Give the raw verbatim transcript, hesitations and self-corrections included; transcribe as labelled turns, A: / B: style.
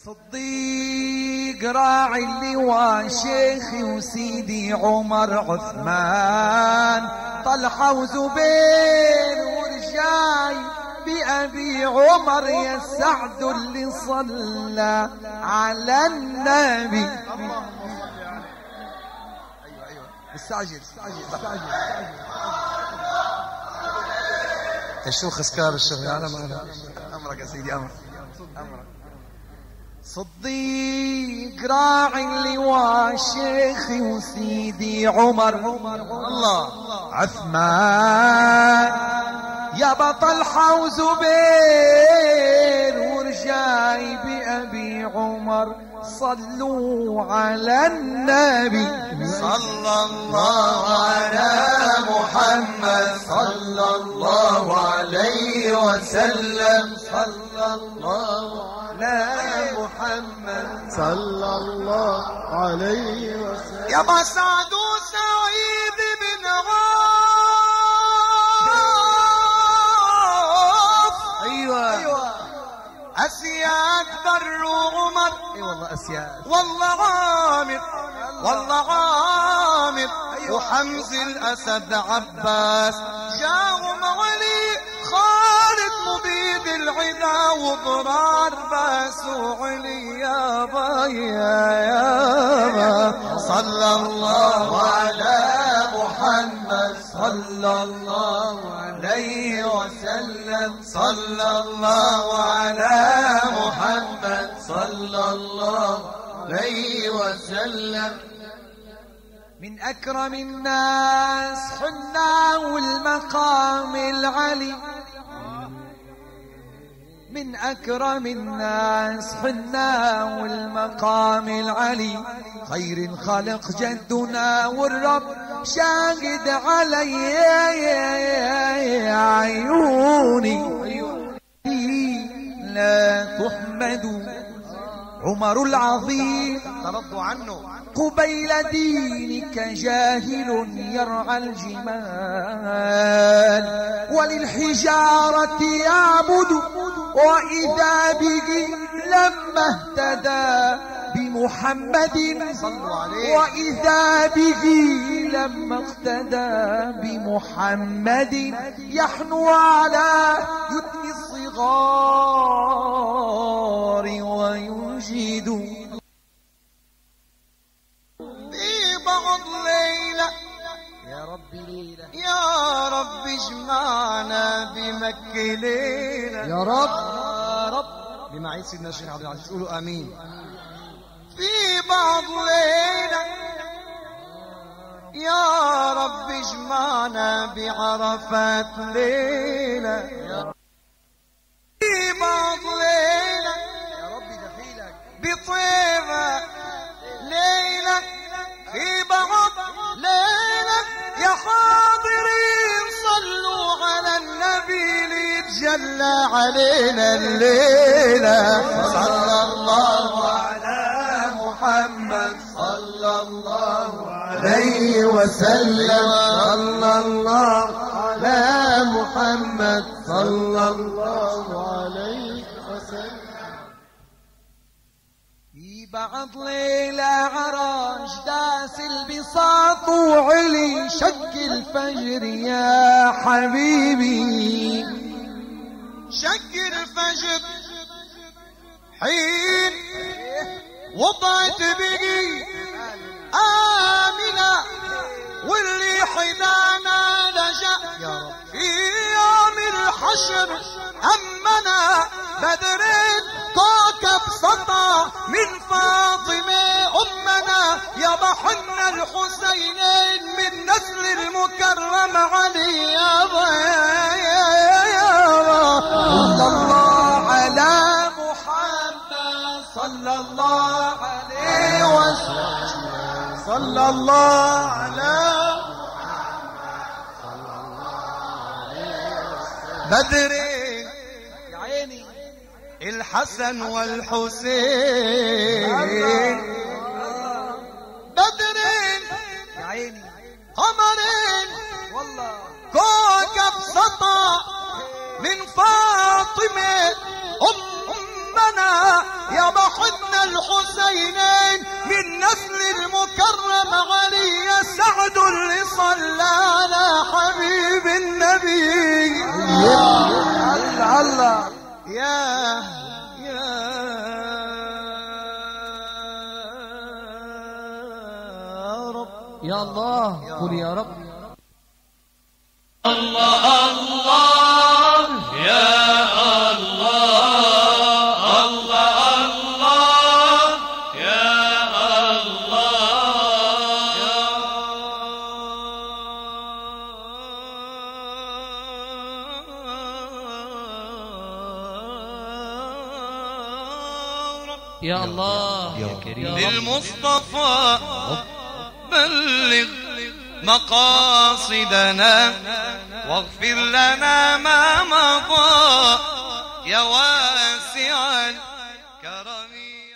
A: صديق راعي اللواء شيخي وسيدي عمر عثمان طلحة وزبير ورجاي بأبي عمر يا سعد اللي صلى على النبي. ايوه ايوه استعجل استعجل استعجل
B: الشيخ اسكار الشيخ انا ما
A: امرك يا سيدي امرك امرك. صديق راعي اللواء شيخي وسيدي عمر الله عثمان يا بطلحة وزبير ورجاي بأبي عمر صلوا على النبي.
C: صلى الله على محمد صلى الله عليه وسلم. صلى الله على محمد
D: صلى الله عليه وسلم.
C: يا مسعد سعيد بن عوف.
A: ايوه ايوه
C: اسياد بر عمر.
A: اي والله اسياد
C: والله عامر والله عامر وحمز الاسد عباس جاهم علي خالد مبيد العدا وضرار باس وعلي يابا يابا. صلى الله على محمد صلى الله عليه وسلم. صلى الله على محمد صلى الله عليه وسلم.
A: من أكرم الناس حنا والمقام العلي. من أكرم الناس حنا والمقام العلي. خير الخلق جدنا والرب شاهد علي عيوني لا تحمد عمر العظيم
C: ترضوا عنه
A: قبيل دينك جاهل يرعى الجمال وللحجارة يعبد وإذا به لما اهتدى بمحمد
C: صلوا عليه.
A: وإذا به لما اقتدى بمحمد يحنو على يتم الصغار وينجد
C: في بعض ليلة
A: يا رب ليلة
C: يا رب اجمعنا بمكة ليلة
A: يا رب يا رب
B: بمعيد سيدنا الشيخ عبد العزيز قولوا امين.
C: في بعض ليلة يا رب اجمعنا بعرفات ليلة. في بعض ليلة
A: يا رب دخيلك
C: بطيبة ليلة. في بعض ليلة يا حاضرين صلوا على النبي ليتجلى علينا الليلة. صلى الله على محمد صلى الله عليه وسلم. صلى الله على محمد صلى الله عليه وسلم.
A: في بعض ليلة عراج داس البساط وعلي شق الفجر يا حبيبي.
C: شق الفجر حين وضعت بقي آمنة واللي حدانا لجأ في يوم الحشر أمنا بدرين كوكب سطع من فاطمة أمنا يا بحنا الحسينين من نسل المكرم علي يابا يابا.
A: صلى الله على محمد صلى الله عليه وسلم.
C: صلى الله على بدر
A: يا عيني
C: الحسن والحسين. بدر
A: يا عيني
C: قمرين
A: والله
C: كوكب سطع من فاطمة أمنا يا بحن
E: يا الله قل يا رب.
F: الله الله يا الله الله الله يا الله
E: يا الله
B: يا
E: يا
B: كريم.
F: للمصطفى بلغ مقاصدنا واغفر لنا ما مضى يا واسع الكرم.